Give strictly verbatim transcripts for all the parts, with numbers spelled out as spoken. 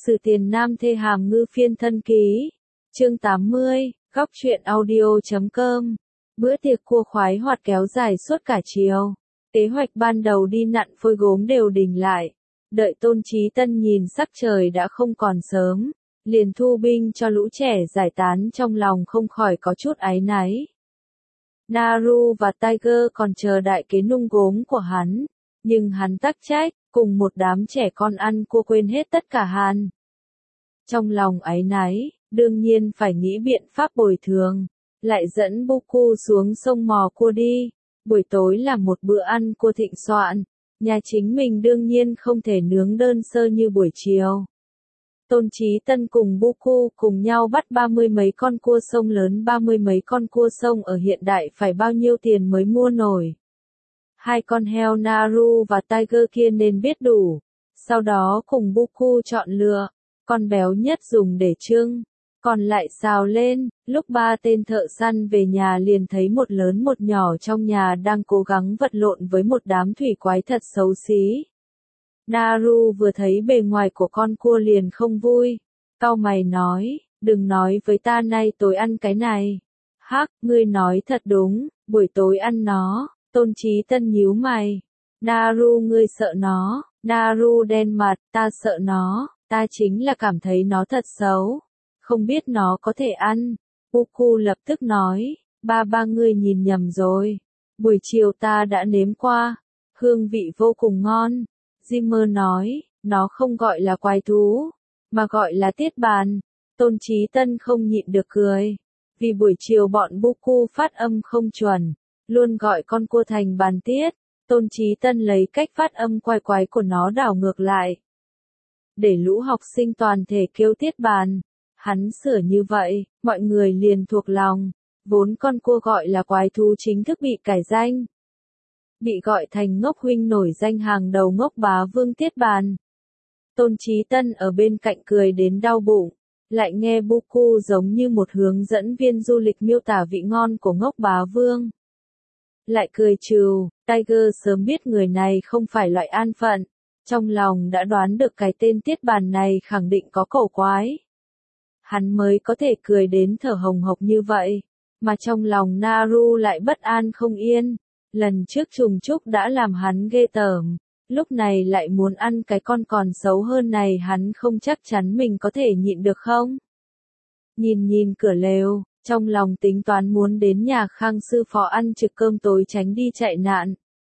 Sử Tiền Nam Thê Hàm Ngư Phiên Thân Ký. Chương tám mươi, góc truyện audio chấm com. Bữa tiệc cua khoái hoạt kéo dài suốt cả chiều. Kế hoạch ban đầu đi nặn phôi gốm đều đình lại. Đợi Tôn Chí Tân nhìn sắc trời đã không còn sớm, liền thu binh cho lũ trẻ giải tán, trong lòng không khỏi có chút áy náy. Naru và Tiger còn chờ đại kế nung gốm của hắn, nhưng hắn tắc trách, cùng một đám trẻ con ăn cua quên hết tất cả hàn. Trong lòng áy náy, đương nhiên phải nghĩ biện pháp bồi thường, lại dẫn Buku xuống sông mò cua đi. Buổi tối là một bữa ăn cua thịnh soạn, nhà chính mình đương nhiên không thể nướng đơn sơ như buổi chiều. Tôn Chí Tân cùng Buku cùng nhau bắt ba mươi mấy con cua sông lớn, ba mươi mấy con cua sông ở hiện đại phải bao nhiêu tiền mới mua nổi. Hai con heo Naru và Tiger kia nên biết đủ, sau đó cùng Buku chọn lựa, con béo nhất dùng để trưng, còn lại xào lên. Lúc ba tên thợ săn về nhà liền thấy một lớn một nhỏ trong nhà đang cố gắng vật lộn với một đám thủy quái thật xấu xí. Naru vừa thấy bề ngoài của con cua liền không vui, cau mày nói, đừng nói với ta nay tối ăn cái này. Hắc, ngươi nói thật đúng, buổi tối ăn nó. Tôn Chí Tân nhíu mày. Naru, ngươi sợ nó? Naru đen mặt, ta sợ nó, ta chính là cảm thấy nó thật xấu, không biết nó có thể ăn. Buku lập tức nói, ba ba ngươi nhìn nhầm rồi, buổi chiều ta đã nếm qua, hương vị vô cùng ngon. Zimmer nói, nó không gọi là quái thú, mà gọi là tiết bàn. Tôn Chí Tân không nhịn được cười, vì buổi chiều bọn Buku phát âm không chuẩn, luôn gọi con cua thành bàn tiết. Tôn Chí Tân lấy cách phát âm quái quái của nó đảo ngược lại, để lũ học sinh toàn thể kêu tiết bàn. Hắn sửa như vậy, mọi người liền thuộc lòng. Vốn con cua gọi là quái thú chính thức bị cải danh, bị gọi thành ngốc huynh nổi danh hàng đầu ngốc bá vương tiết bàn. Tôn Chí Tân ở bên cạnh cười đến đau bụng, lại nghe Buku giống như một hướng dẫn viên du lịch miêu tả vị ngon của ngốc bá vương. Lại cười trừ. Tiger sớm biết người này không phải loại an phận, trong lòng đã đoán được cái tên tiết bàn này khẳng định có cẩu quái. Hắn mới có thể cười đến thở hồng hộc như vậy, mà trong lòng Naru lại bất an không yên. Lần trước trùng trúc đã làm hắn ghê tởm, lúc này lại muốn ăn cái con còn xấu hơn này, hắn không chắc chắn mình có thể nhịn được không. Nhìn nhìn cửa lều, trong lòng tính toán muốn đến nhà Khang sư phó ăn trực cơm tối tránh đi chạy nạn.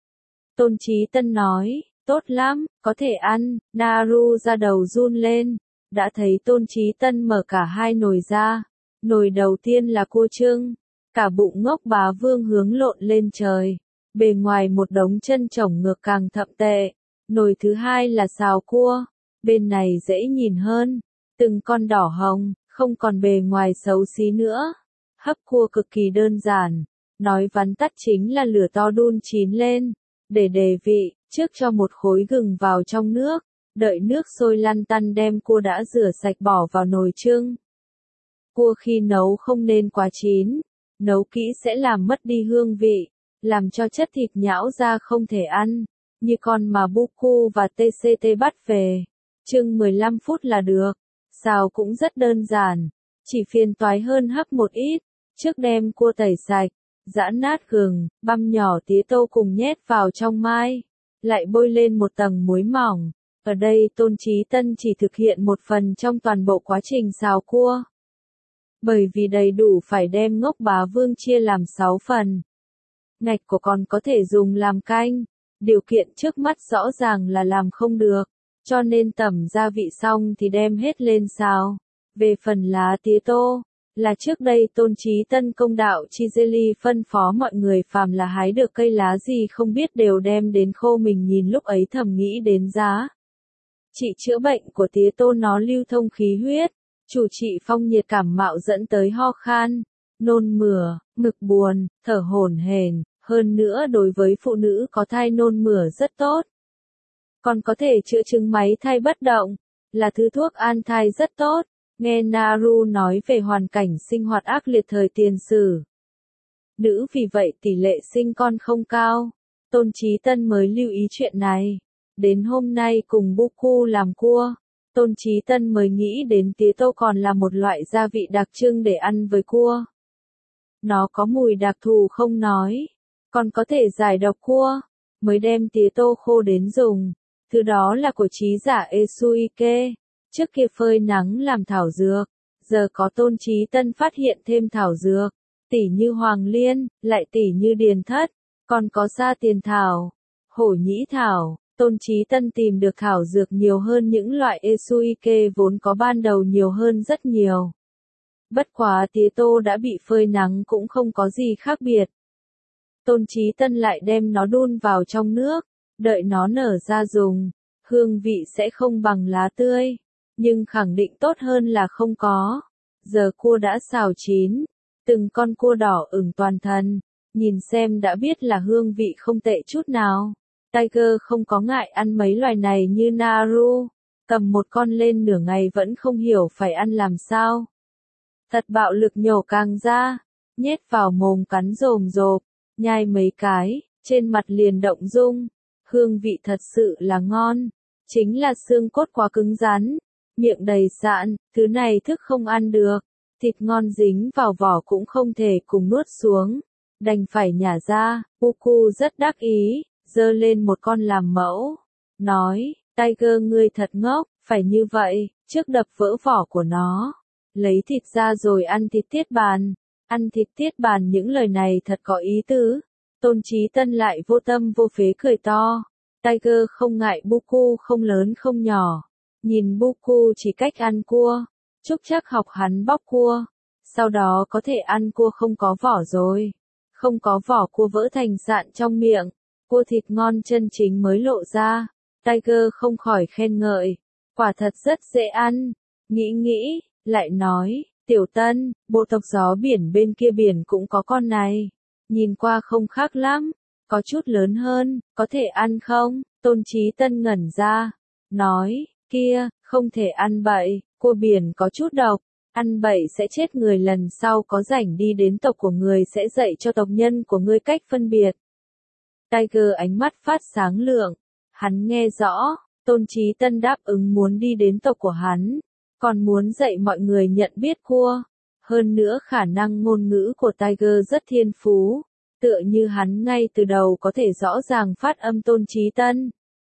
Tôn Chí Tân nói, tốt lắm, có thể ăn. Naru ra đầu run lên, đã thấy Tôn Chí Tân mở cả hai nồi ra. Nồi đầu tiên là cua trưng, cả bụng ngốc bá vương hướng lộn lên trời, bề ngoài một đống chân chổng ngược càng thậm tệ. Nồi thứ hai là xào cua, bên này dễ nhìn hơn, từng con đỏ hồng, không còn bề ngoài xấu xí nữa. Hấp cua cực kỳ đơn giản, nói vắn tắt chính là lửa to đun chín lên, để đề vị, trước cho một khối gừng vào trong nước, đợi nước sôi lăn tăn đem cua đã rửa sạch bỏ vào nồi trưng. Cua khi nấu không nên quá chín, nấu kỹ sẽ làm mất đi hương vị, làm cho chất thịt nhão ra không thể ăn, như con mà Buku và tê xê tê bắt về. Trưng mười lăm phút là được, xào cũng rất đơn giản, chỉ phiền toái hơn hấp một ít. Trước đem cua tẩy sạch, giã nát gừng, băm nhỏ tía tô cùng nhét vào trong mai, lại bôi lên một tầng muối mỏng. Ở đây Tôn Chí Tân chỉ thực hiện một phần trong toàn bộ quá trình xào cua, bởi vì đầy đủ phải đem ngốc bá vương chia làm sáu phần. Ngạch của con có thể dùng làm canh, điều kiện trước mắt rõ ràng là làm không được, cho nên tẩm gia vị xong thì đem hết lên xào. Về phần lá tía tô, là trước đây Tôn Chí Tân công đạo Chizeli phân phó mọi người phàm là hái được cây lá gì không biết đều đem đến khô, mình nhìn lúc ấy thầm nghĩ đến giá trị chữa bệnh của tía tô, nó lưu thông khí huyết, chủ trị phong nhiệt cảm mạo dẫn tới ho khan, nôn mửa, ngực buồn, thở hổn hển, hơn nữa đối với phụ nữ có thai nôn mửa rất tốt. Còn có thể chữa chứng máy thai bất động, là thứ thuốc an thai rất tốt. Nghe Naru nói về hoàn cảnh sinh hoạt ác liệt thời tiền sử nữ, vì vậy tỷ lệ sinh con không cao. Tôn Chí Tân mới lưu ý chuyện này. Đến hôm nay cùng Buku làm cua, Tôn Chí Tân mới nghĩ đến tía tô còn là một loại gia vị đặc trưng để ăn với cua. Nó có mùi đặc thù không nói, còn có thể giải độc cua, mới đem tía tô khô đến dùng. Thứ đó là của trí giả Esuike, trước kia phơi nắng làm thảo dược, giờ có Tôn Chí Tân phát hiện thêm thảo dược, tỉ như hoàng liên, lại tỉ như điền thất, còn có sa tiền thảo, hổ nhĩ thảo. Tôn Chí Tân tìm được thảo dược nhiều hơn những loại Esuike vốn có ban đầu nhiều hơn rất nhiều. Bất quá tía tô đã bị phơi nắng cũng không có gì khác biệt. Tôn Chí Tân lại đem nó đun vào trong nước, đợi nó nở ra dùng, hương vị sẽ không bằng lá tươi, nhưng khẳng định tốt hơn là không có. Giờ cua đã xào chín, từng con cua đỏ ửng toàn thân, nhìn xem đã biết là hương vị không tệ chút nào. Tiger không có ngại ăn mấy loài này như Naru, cầm một con lên nửa ngày vẫn không hiểu phải ăn làm sao. Thật bạo lực nhổ càng ra, nhét vào mồm cắn rồm rộp, nhai mấy cái, trên mặt liền động dung. Hương vị thật sự là ngon, chính là xương cốt quá cứng rắn, miệng đầy sạn, thứ này thức không ăn được, thịt ngon dính vào vỏ cũng không thể cùng nuốt xuống, đành phải nhả ra. Buku rất đắc ý, giơ lên một con làm mẫu, nói, Tiger ngươi thật ngốc, phải như vậy, trước đập vỡ vỏ của nó, lấy thịt ra rồi ăn thịt tiết bàn, ăn thịt tiết bàn. Những lời này thật có ý tứ. Tôn Chí Tân lại vô tâm vô phế cười to. Tiger không ngại Buku không lớn không nhỏ, nhìn Buku chỉ cách ăn cua, chúc chắc học hắn bóc cua, sau đó có thể ăn cua không có vỏ rồi, không có vỏ cua vỡ thành sạn trong miệng, cua thịt ngon chân chính mới lộ ra. Tiger không khỏi khen ngợi, quả thật rất dễ ăn. Nghĩ nghĩ, lại nói, Tiểu Tân, bộ tộc gió biển bên kia biển cũng có con này, nhìn qua không khác lắm, có chút lớn hơn, có thể ăn không? Tôn Chí Tân ngẩn ra, nói, kia, không thể ăn bậy, cua biển có chút độc, ăn bậy sẽ chết người, lần sau có rảnh đi đến tộc của người sẽ dạy cho tộc nhân của ngươi cách phân biệt. Tiger ánh mắt phát sáng lượng, hắn nghe rõ, Tôn Chí Tân đáp ứng muốn đi đến tộc của hắn, còn muốn dạy mọi người nhận biết cua. Hơn nữa khả năng ngôn ngữ của Tiger rất thiên phú, tựa như hắn ngay từ đầu có thể rõ ràng phát âm Tôn Chí Tân.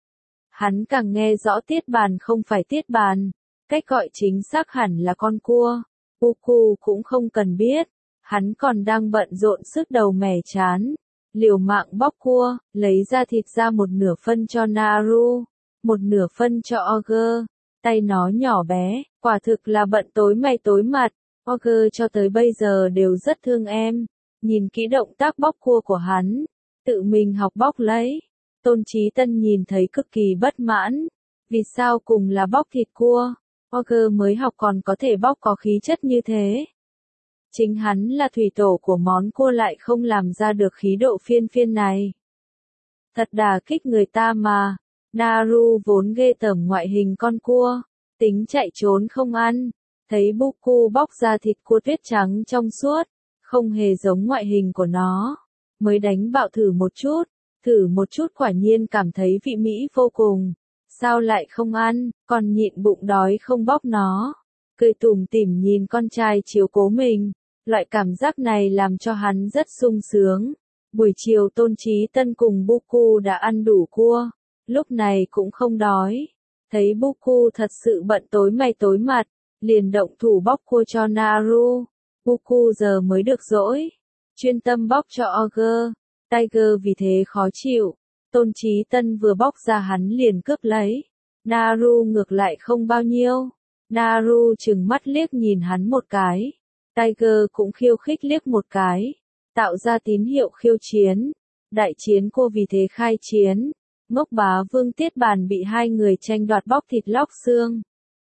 Hắn càng nghe rõ tiết bàn không phải tiết bàn, cách gọi chính xác hẳn là con cua. Buku cũng không cần biết, hắn còn đang bận rộn sức đầu mẻ chán, liều mạng bóc cua, lấy ra thịt ra một nửa phân cho Naru, một nửa phân cho Ogre. Tay nó nhỏ bé, quả thực là bận tối mày tối mặt. Ogre cho tới bây giờ đều rất thương em, nhìn kỹ động tác bóc cua của hắn, tự mình học bóc lấy. Tôn Chí Tân nhìn thấy cực kỳ bất mãn, vì sao cùng là bóc thịt cua, Ogre mới học còn có thể bóc có khí chất như thế. Chính hắn là thủy tổ của món cua lại không làm ra được khí độ phiên phiên này. Thật đả kích người ta mà. Naru vốn ghê tởm ngoại hình con cua, tính chạy trốn không ăn, thấy Buku bóc ra thịt cua tuyết trắng trong suốt, không hề giống ngoại hình của nó, mới đánh bạo thử một chút, thử một chút quả nhiên cảm thấy vị mỹ vô cùng, sao lại không ăn, còn nhịn bụng đói không bóc nó, cười tủm tỉm nhìn con trai chiếu cố mình, loại cảm giác này làm cho hắn rất sung sướng. Buổi chiều Tôn Chí Tân cùng Buku đã ăn đủ cua, lúc này cũng không đói, thấy Buku thật sự bận tối mày tối mặt, liền động thủ bóc cua cho Naru. Buku giờ mới được dỗi, chuyên tâm bóc cho Ogre. Tiger vì thế khó chịu, Tôn Chí Tân vừa bóc ra hắn liền cướp lấy, Naru ngược lại không bao nhiêu. Naru trừng mắt liếc nhìn hắn một cái, Tiger cũng khiêu khích liếc một cái, tạo ra tín hiệu khiêu chiến. Đại chiến cô vì thế khai chiến. Ngốc Bá Vương Tiết Bàn bị hai người tranh đoạt bóc thịt lóc xương,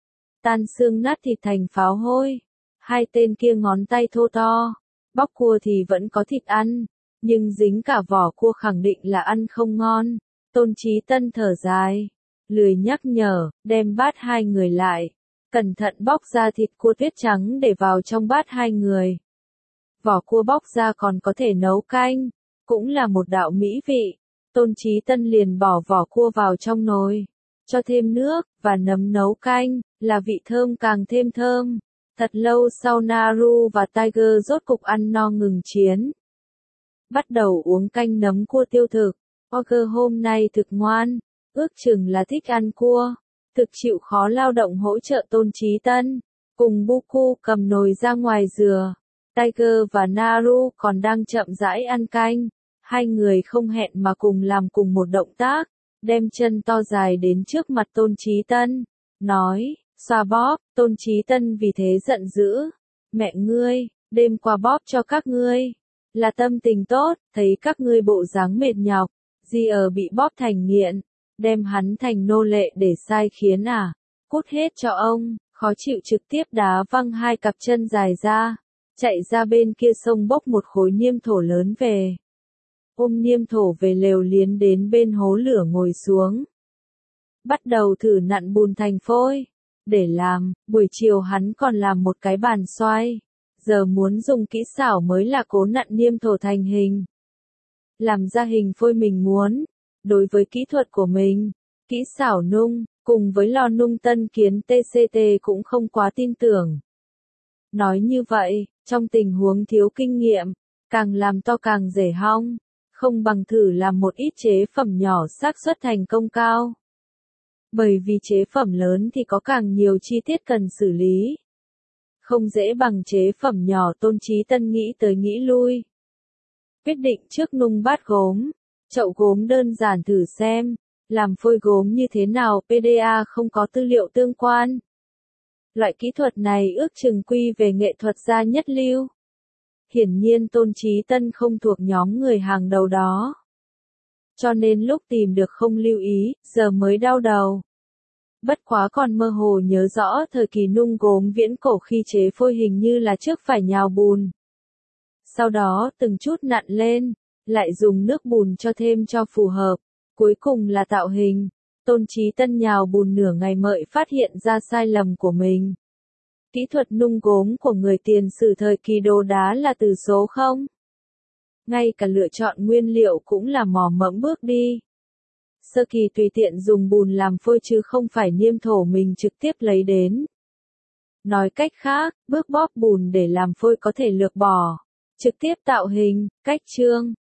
tan xương nát thịt thành pháo hôi. Hai tên kia ngón tay thô to, bóc cua thì vẫn có thịt ăn, nhưng dính cả vỏ cua khẳng định là ăn không ngon. Tôn Chí Tân thở dài, lười nhắc nhở, đem bát hai người lại, cẩn thận bóc ra thịt cua tuyết trắng để vào trong bát hai người. Vỏ cua bóc ra còn có thể nấu canh, cũng là một đạo mỹ vị. Tôn Chí Tân liền bỏ vỏ cua vào trong nồi, cho thêm nước và nấm nấu canh, là vị thơm càng thêm thơm. Thật lâu sau Naru và Tiger rốt cục ăn no ngừng chiến. Bắt đầu uống canh nấm cua tiêu thực. Ogre hôm nay thực ngoan, ước chừng là thích ăn cua. Thực chịu khó lao động hỗ trợ Tôn Chí Tân. Cùng Buku cầm nồi ra ngoài dừa. Tiger và Naru còn đang chậm rãi ăn canh. Hai người không hẹn mà cùng làm cùng một động tác. Đem chân to dài đến trước mặt Tôn Chí Tân. Nói, xoa bóp, Tôn Chí Tân vì thế giận dữ. Mẹ ngươi, đêm qua bóp cho các ngươi. Là tâm tình tốt, thấy các ngươi bộ dáng mệt nhọc. Di ở bị bóp thành nghiện. Đem hắn thành nô lệ để sai khiến à. Cút hết cho ông, khó chịu trực tiếp đá văng hai cặp chân dài ra. Chạy ra bên kia sông bốc một khối niêm thổ lớn về. Ôm niêm thổ về lều liến đến bên hố lửa ngồi xuống. Bắt đầu thử nặn bùn thành phôi. Để làm, buổi chiều hắn còn làm một cái bàn xoay. Giờ muốn dùng kỹ xảo mới là cố nặn niêm thổ thành hình. Làm ra hình phôi mình muốn. Đối với kỹ thuật của mình, kỹ xảo nung, cùng với lò nung tân kiến tê xê tê cũng không quá tin tưởng. Nói như vậy, trong tình huống thiếu kinh nghiệm, càng làm to càng dễ hong, không bằng thử làm một ít chế phẩm nhỏ xác suất thành công cao. Bởi vì chế phẩm lớn thì có càng nhiều chi tiết cần xử lý. Không dễ bằng chế phẩm nhỏ. Tôn Chí Tân nghĩ tới nghĩ lui. Quyết định trước nung bát gốm, chậu gốm đơn giản thử xem, làm phôi gốm như thế nào. pê đê a không có tư liệu tương quan. Loại kỹ thuật này ước chừng quy về nghệ thuật gia nhất lưu. Hiển nhiên Tôn Chí Tân không thuộc nhóm người hàng đầu đó. Cho nên lúc tìm được không lưu ý, giờ mới đau đầu. Bất quá còn mơ hồ nhớ rõ thời kỳ nung gốm viễn cổ khi chế phôi hình như là trước phải nhào bùn. Sau đó từng chút nặn lên, lại dùng nước bùn cho thêm cho phù hợp. Cuối cùng là tạo hình. Tôn Chí Tân nhào bùn nửa ngày mới phát hiện ra sai lầm của mình. Kỹ thuật nung gốm của người tiền sử thời kỳ đồ đá là từ số không. Ngay cả lựa chọn nguyên liệu cũng là mò mẫm bước đi. Sơ kỳ tùy tiện dùng bùn làm phôi chứ không phải niêm thổ mình trực tiếp lấy đến. Nói cách khác, bước bóp bùn để làm phôi có thể lược bỏ. Trực tiếp tạo hình, cách trương,